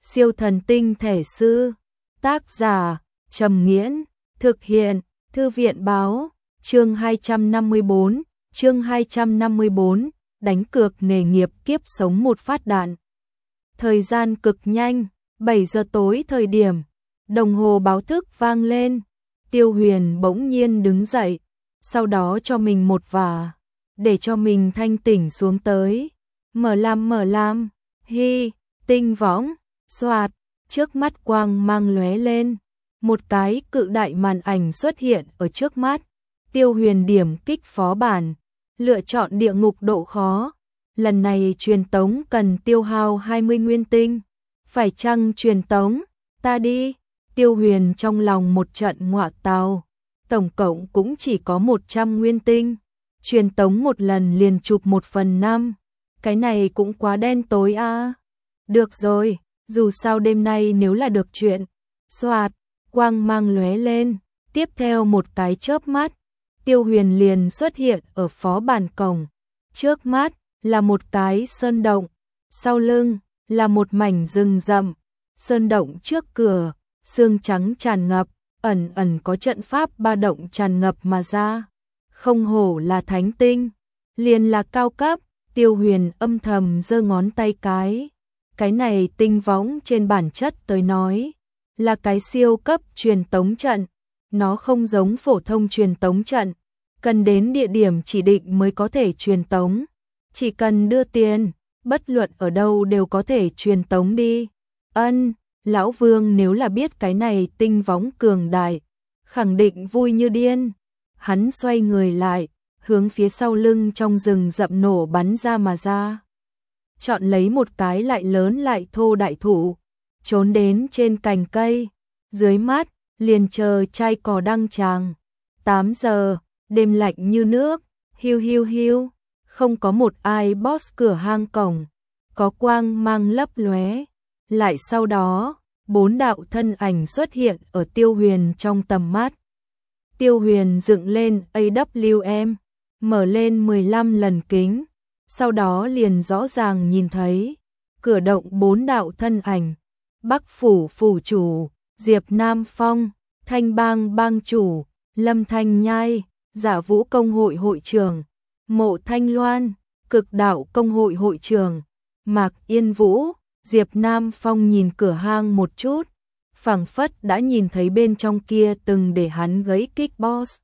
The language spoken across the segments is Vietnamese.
Siêu thần tinh thể sư. Tác giả Trầm Nghiễn. Thực hiện Thư viện báo. Chương 254, đánh cược nghề nghiệp kiếp sống một phát đạn. Thời gian cực nhanh, 7 giờ tối thời điểm, đồng hồ báo thức vang lên. Tiêu Huyền bỗng nhiên đứng dậy, sau đó cho mình một vả, để cho mình thanh tỉnh xuống tới. Mở lam, hi, tinh võng, xoạt, trước mắt quang mang lóe lên. Một cái cự đại màn ảnh xuất hiện ở trước mắt. Tiêu Huyền điểm kích phó bản, lựa chọn địa ngục độ khó. Lần này truyền tống cần tiêu hao 20 nguyên tinh. Phải chăng truyền tống? Ta đi. Tiêu Huyền trong lòng một trận ngọa tào. Tổng cộng cũng chỉ có 100 nguyên tinh. Truyền tống một lần liền chụp 1/5. Cái này cũng quá đen tối a. Được rồi, dù sao đêm nay nếu là được chuyện. Xoạt, quang mang lóe lên. Tiếp theo một cái chớp mắt, Tiêu Huyền liền xuất hiện ở phó bản cổng. Trước mắt là một cái sơn động, sau lưng là một mảnh rừng rậm. Sơn động trước cửa, sương trắng tràn ngập, ẩn ẩn có trận pháp ba động tràn ngập mà ra. Không hổ là thánh tinh, liền là cao cấp. Tiêu Huyền âm thầm giơ ngón tay cái này tinh võng trên bản chất tới nói là cái siêu cấp truyền tống trận. Nó không giống phổ thông truyền tống trận, cần đến địa điểm chỉ định mới có thể truyền tống. Chỉ cần đưa tiền, bất luận ở đâu đều có thể truyền tống đi. Lão Vương nếu là biết cái này tinh võng cường đại, khẳng định vui như điên. Hắn xoay người lại, hướng phía sau lưng trong rừng rậm nổ bắn ra mà ra. Chọn lấy một cái lại lớn lại thô đại thụ, trốn đến trên cành cây, dưới mắt liền chờ chai cỏ đăng tràng. 8 giờ, đêm lạnh như nước, hiu, không có một ai boss cửa hang cổng, có quang mang lấp lóe. Lại sau đó, 4 đạo thân ảnh xuất hiện ở Tiêu Huyền trong tầm mắt. Tiêu Huyền dựng lên AWM, mở lên 15 lần kính, sau đó liền rõ ràng nhìn thấy cửa động 4 đạo thân ảnh. Bắc phủ phủ chủ, Diệp Nam Phong, Thanh Bang bang chủ, Lâm Thanh Nhai, Giả Vũ công hội hội trưởng, Mộ Thanh Loan, Cực đạo công hội hội trưởng, Mạc Yên Vũ. Diệp Nam Phong nhìn cửa hang một chút, phảng phất đã nhìn thấy bên trong kia từng để hắn gãy kích boss.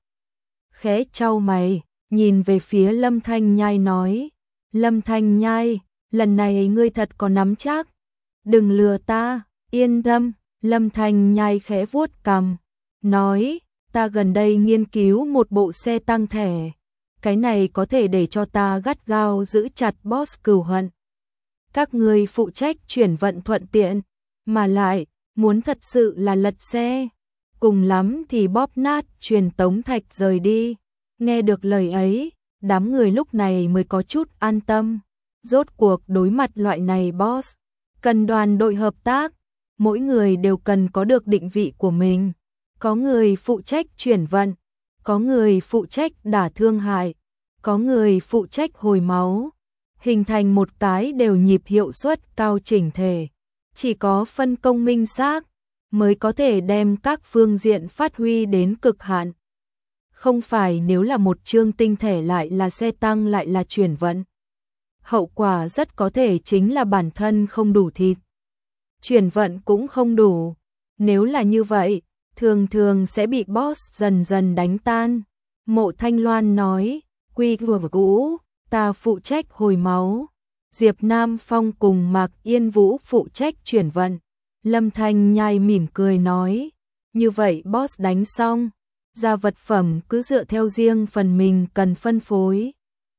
Khẽ chau mày, nhìn về phía Lâm Thanh Nhai nói: Lâm Thanh Nhai, lần này ngươi thật có nắm chắc. Đừng lừa ta, yên tâm. Lâm Thanh Nhai khẽ vuốt cằm, nói: ta gần đây nghiên cứu một bộ xe tăng thẻ. Cái này có thể để cho ta gắt gao giữ chặt boss cừu hận. Các người phụ trách chuyển vận thuận tiện, mà lại, muốn thật sự là lật xe, cùng lắm thì bóp nát truyền tống thạch rời đi. Nghe được lời ấy, đám người lúc này mới có chút an tâm. Rốt cuộc đối mặt loại này boss, cần đoàn đội hợp tác, mỗi người đều cần có được định vị của mình. Có người phụ trách chuyển vận, có người phụ trách đả thương hại, có người phụ trách hồi máu, hình thành một cái đều nhịp hiệu suất cao chỉnh thể. Chỉ có phân công minh xác mới có thể đem các phương diện phát huy đến cực hạn. Không phải nếu là một chương tinh thể lại là xe tăng lại là chuyển vận, hậu quả rất có thể chính là bản thân không đủ thịt, chuyển vận cũng không đủ. Nếu là như vậy, thường thường sẽ bị boss dần dần đánh tan. Mộ Thanh Loan nói: quy vừa cũ, ta phụ trách hồi máu. Diệp Nam Phong cùng Mạc Yên Vũ phụ trách chuyển vận. Lâm Thanh Nhai mỉm cười nói: như vậy boss đánh xong, ra vật phẩm cứ dựa theo riêng phần mình cần phân phối.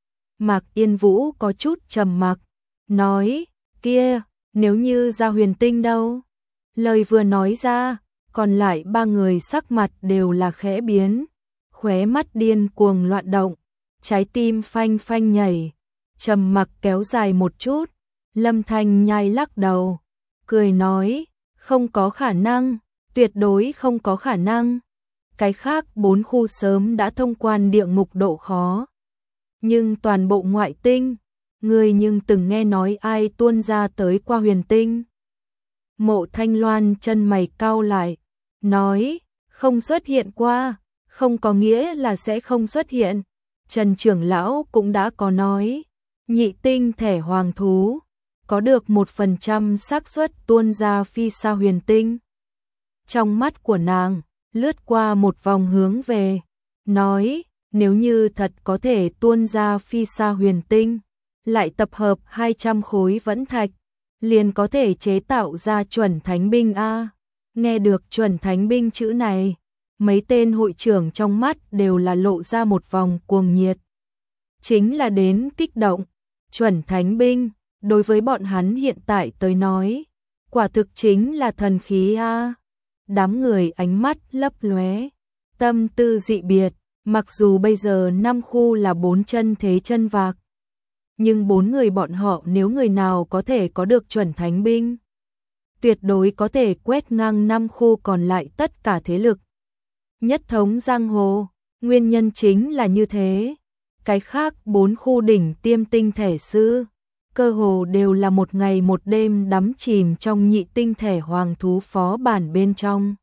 Mạc Yên Vũ có chút trầm mặc, nói: kia, nếu như ra huyền tinh đâu? Lời vừa nói ra, còn lại 3 người sắc mặt đều là khẽ biến, khóe mắt điên cuồng loạn động, trái tim phanh phanh nhảy. Trầm mặc kéo dài một chút, Lâm Thanh Nhai lắc đầu, cười nói: không có khả năng, tuyệt đối không có khả năng. Cái khác 4 khu sớm đã thông quan địa ngục độ khó, nhưng toàn bộ ngoại tinh, người nhưng từng nghe nói ai tuôn ra tới qua huyền tinh? Mộ Thanh Loan chân mày cau lại, nói, không xuất hiện qua, không có nghĩa là sẽ không xuất hiện. Trần trưởng lão cũng đã có nói, nhị tinh thẻ hoàng thú, có được 1% xác suất tuôn ra phi sa huyền tinh. Trong mắt của nàng, lướt qua một vòng hướng về, nói, nếu như thật có thể tuôn ra phi sa huyền tinh, lại tập hợp 200 khối vẫn thạch, liền có thể chế tạo ra chuẩn thánh binh a. Nghe được chuẩn thánh binh chữ này, mấy tên hội trưởng trong mắt đều là lộ ra một vòng cuồng nhiệt. Chính là đến kích động, chuẩn thánh binh, đối với bọn hắn hiện tại tới nói, quả thực chính là thần khí a. Đám người ánh mắt lấp lóe, tâm tư dị biệt, mặc dù bây giờ 5 khu là 4 chân thế chân vạc, nhưng 4 người bọn họ nếu người nào có thể có được chuẩn thánh binh, tuyệt đối có thể quét ngang 5 khu còn lại tất cả thế lực. Nhất thống giang hồ, nguyên nhân chính là như thế. Cái khác 4 khu đỉnh tiêm tinh thể sư, cơ hồ đều là một ngày một đêm đắm chìm trong nhị tinh thể hoàng thú phó bản bên trong.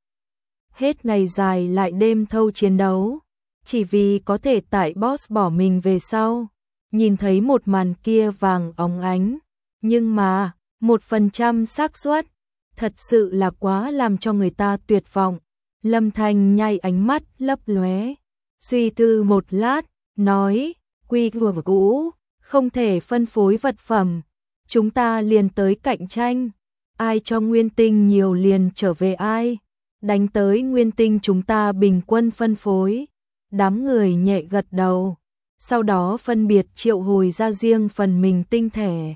Hết ngày dài lại đêm thâu chiến đấu, chỉ vì có thể tại boss bỏ mình về sau, nhìn thấy một màn kia vàng óng ánh, nhưng mà 1% xác suất, thật sự là quá làm cho người ta tuyệt vọng. Lâm Thanh Nhai ánh mắt lấp lóe, suy tư một lát, nói, quy của cũ, không thể phân phối vật phẩm, chúng ta liền tới cạnh tranh, ai cho nguyên tinh nhiều liền trở về ai, đánh tới nguyên tinh chúng ta bình quân phân phối. Đám người nhẹ gật đầu, sau đó phân biệt triệu hồi ra riêng phần mình tinh thể.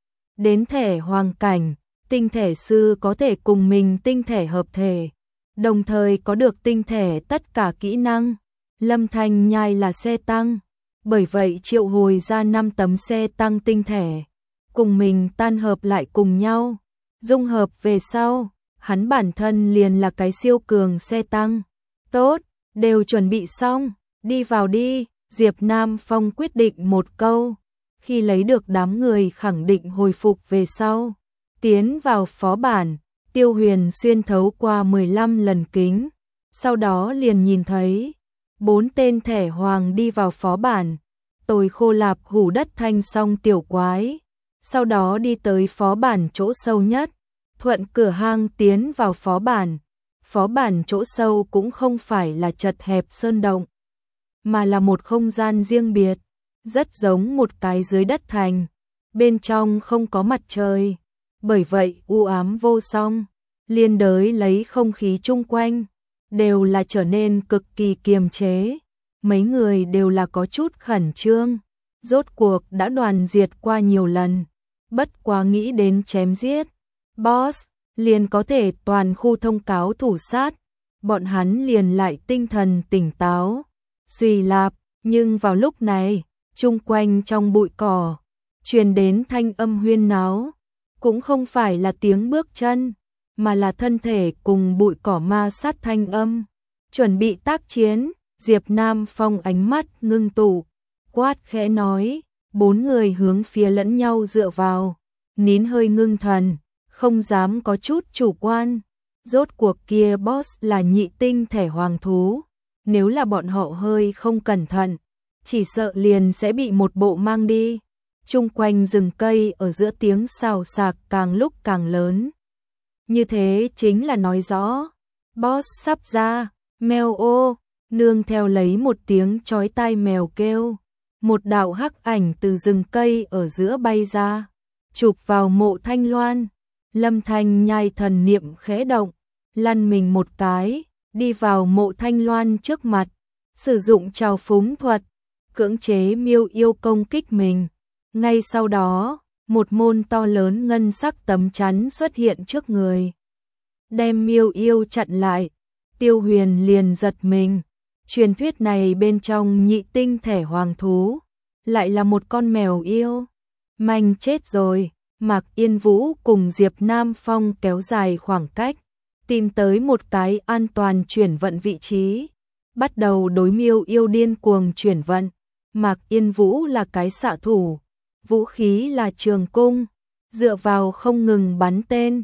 Đến thể hoàng cảnh, tinh thể sư có thể cùng mình tinh thể hợp thể, đồng thời có được tinh thể tất cả kỹ năng. Lâm Thanh Nhai là xe tăng, bởi vậy triệu hồi ra 5 tấm xe tăng tinh thể, cùng mình tan hợp lại cùng nhau, dung hợp về sau, hắn bản thân liền là cái siêu cường xe tăng. Tốt, đều chuẩn bị xong, đi vào đi, Diệp Nam Phong quyết định một câu, khi lấy được đám người khẳng định hồi phục về sau, tiến vào phó bản. Tiêu Huyền xuyên thấu qua 15 lần kính, sau đó liền nhìn thấy 4 tên thẻ hoàng đi vào phó bản, Tồi Khô Lạp hủ đất thanh song tiểu quái, sau đó đi tới phó bản chỗ sâu nhất, thuận cửa hang tiến vào phó bản. Phó bản chỗ sâu cũng không phải là chật hẹp sơn động, mà là một không gian riêng biệt, rất giống một cái dưới đất thành, bên trong không có mặt trời. Bởi vậy u ám vô song, liên đới lấy không khí chung quanh, đều là trở nên cực kỳ kiềm chế. Mấy người đều là có chút khẩn trương, rốt cuộc đã đoàn diệt qua nhiều lần, bất quá nghĩ đến chém giết boss, liền có thể toàn khu thông cáo thủ sát, bọn hắn liền lại tinh thần tỉnh táo, suy lạp, nhưng vào lúc này, chung quanh trong bụi cỏ, truyền đến thanh âm huyên náo. Cũng không phải là tiếng bước chân, mà là thân thể cùng bụi cỏ ma sát thanh âm. Chuẩn bị tác chiến, Diệp Nam Phong ánh mắt ngưng tụ, quát khẽ nói, 4 người hướng phía lẫn nhau dựa vào, nín hơi ngưng thần, không dám có chút chủ quan. Rốt cuộc kia boss là nhị tinh thể hoàng thú, nếu là bọn họ hơi không cẩn thận, chỉ sợ liền sẽ bị một bộ mang đi. Chung quanh rừng cây ở giữa tiếng xào xạc càng lúc càng lớn. Như thế chính là nói rõ, boss sắp ra, mèo ô, nương theo lấy một tiếng chói tai mèo kêu. Một đạo hắc ảnh từ rừng cây ở giữa bay ra, chụp vào Mộ Thanh Loan. Lâm Thanh Nhai thần niệm khẽ động, lăn mình một cái, đi vào Mộ Thanh Loan trước mặt, sử dụng trào phúng thuật, cưỡng chế miêu yêu công kích mình. Ngay sau đó, một môn to lớn ngân sắc tấm chắn xuất hiện trước người, đem miêu yêu chặn lại. Tiêu Huyền liền giật mình, truyền thuyết này bên trong nhị tinh thể hoàng thú, lại là một con mèo yêu. Manh chết rồi. Mạc Yên Vũ cùng Diệp Nam Phong kéo dài khoảng cách, tìm tới một cái an toàn chuyển vận vị trí, bắt đầu đối miêu yêu điên cuồng chuyển vận. Mạc Yên Vũ là cái xạ thủ, vũ khí là trường cung, dựa vào không ngừng bắn tên,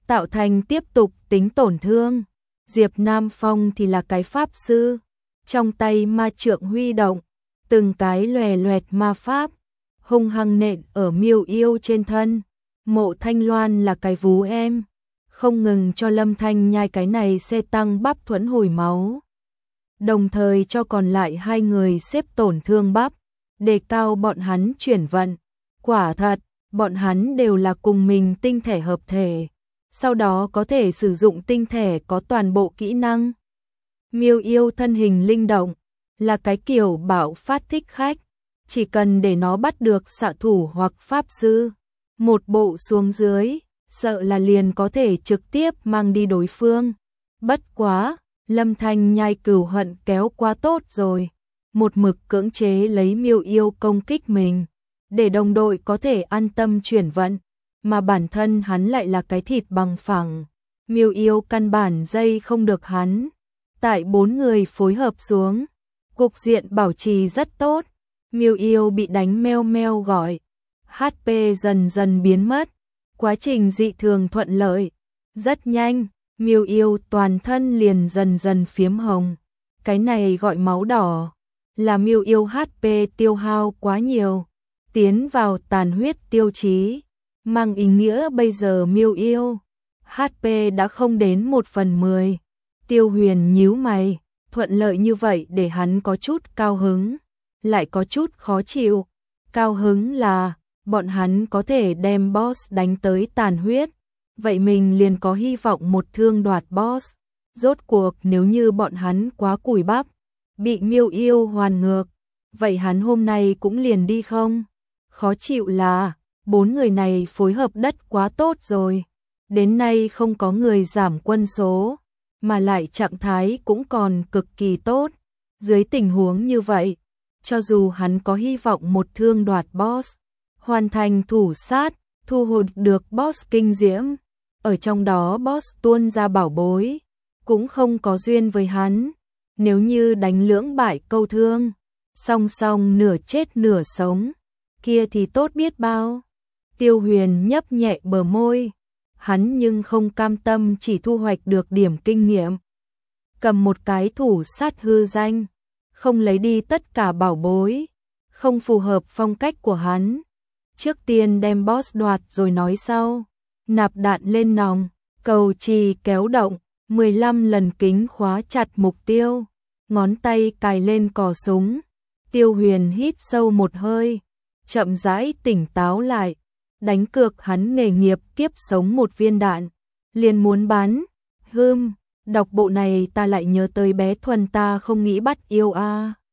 tạo thành tiếp tục tính tổn thương. Diệp Nam Phong thì là cái pháp sư, trong tay ma trượng huy động, từng cái lòe loẹt ma pháp, hung hăng nện ở Miêu Yêu trên thân. Mộ Thanh Loan là cái vú em, không ngừng cho Lâm Thanh Nhai cái này xe tăng bắp thuẫn hồi máu, đồng thời cho còn lại hai người xếp tổn thương bắp, đề cao bọn hắn chuyển vận. Quả thật, bọn hắn đều là cùng mình tinh thể hợp thể, sau đó có thể sử dụng tinh thể có toàn bộ kỹ năng. Miêu Yêu thân hình linh động, là cái kiểu bạo phát thích khách, chỉ cần để nó bắt được xạ thủ hoặc pháp sư, một bộ xuống dưới, sợ là liền có thể trực tiếp mang đi đối phương. Bất quá, Lâm Thanh Nhai cừu hận kéo quá tốt rồi, một mực cưỡng chế lấy Miêu Yêu công kích mình, để đồng đội có thể an tâm chuyển vận, mà bản thân hắn lại là cái thịt bằng phẳng. Miêu Yêu căn bản dây không được hắn. Tại 4 người phối hợp xuống, cục diện bảo trì rất tốt. Miêu Yêu bị đánh meo meo gọi, HP dần dần biến mất, quá trình dị thường thuận lợi. Rất nhanh, Miêu Yêu toàn thân liền dần dần phiếm hồng. Cái này gọi máu đỏ, là Miêu Yêu HP tiêu hao quá nhiều, tiến vào tàn huyết tiêu chí, mang ý nghĩa bây giờ Miêu Yêu HP đã không đến 1/10. Tiêu Huyền nhíu mày, thuận lợi như vậy để hắn có chút cao hứng, lại có chút khó chịu. Cao hứng là bọn hắn có thể đem boss đánh tới tàn huyết, vậy mình liền có hy vọng một thương đoạt boss. Rốt cuộc nếu như bọn hắn quá cùi bắp, bị Miêu Yêu hoàn ngược, vậy hắn hôm nay cũng liền đi không? Khó chịu là 4 người này phối hợp đất quá tốt rồi, đến nay không có người giảm quân số, mà lại trạng thái cũng còn cực kỳ tốt. Dưới tình huống như vậy, cho dù hắn có hy vọng một thương đoạt boss, hoàn thành thủ sát, thu hồi được boss kinh diễm, ở trong đó boss tuôn ra bảo bối, cũng không có duyên với hắn. Nếu như đánh lưỡng bại câu thương, song song nửa chết nửa sống, kia thì tốt biết bao. Tiêu Huyền nhấp nhẹ bờ môi, hắn nhưng không cam tâm chỉ thu hoạch được điểm kinh nghiệm. Cầm một cái thủ sát hư danh, không lấy đi tất cả bảo bối, không phù hợp phong cách của hắn. Trước tiên đem boss đoạt rồi nói sau. Nạp đạn lên nòng, cầu trì kéo động, 15 lần kính khóa chặt mục tiêu, ngón tay cài lên cò súng. Tiêu Huyền hít sâu một hơi, chậm rãi tỉnh táo lại, đánh cược hắn nghề nghiệp kiếp sống một viên đạn, liền muốn bắn. Đọc bộ này ta lại nhớ tới bé Thuần ta không nghĩ bắt yêu a.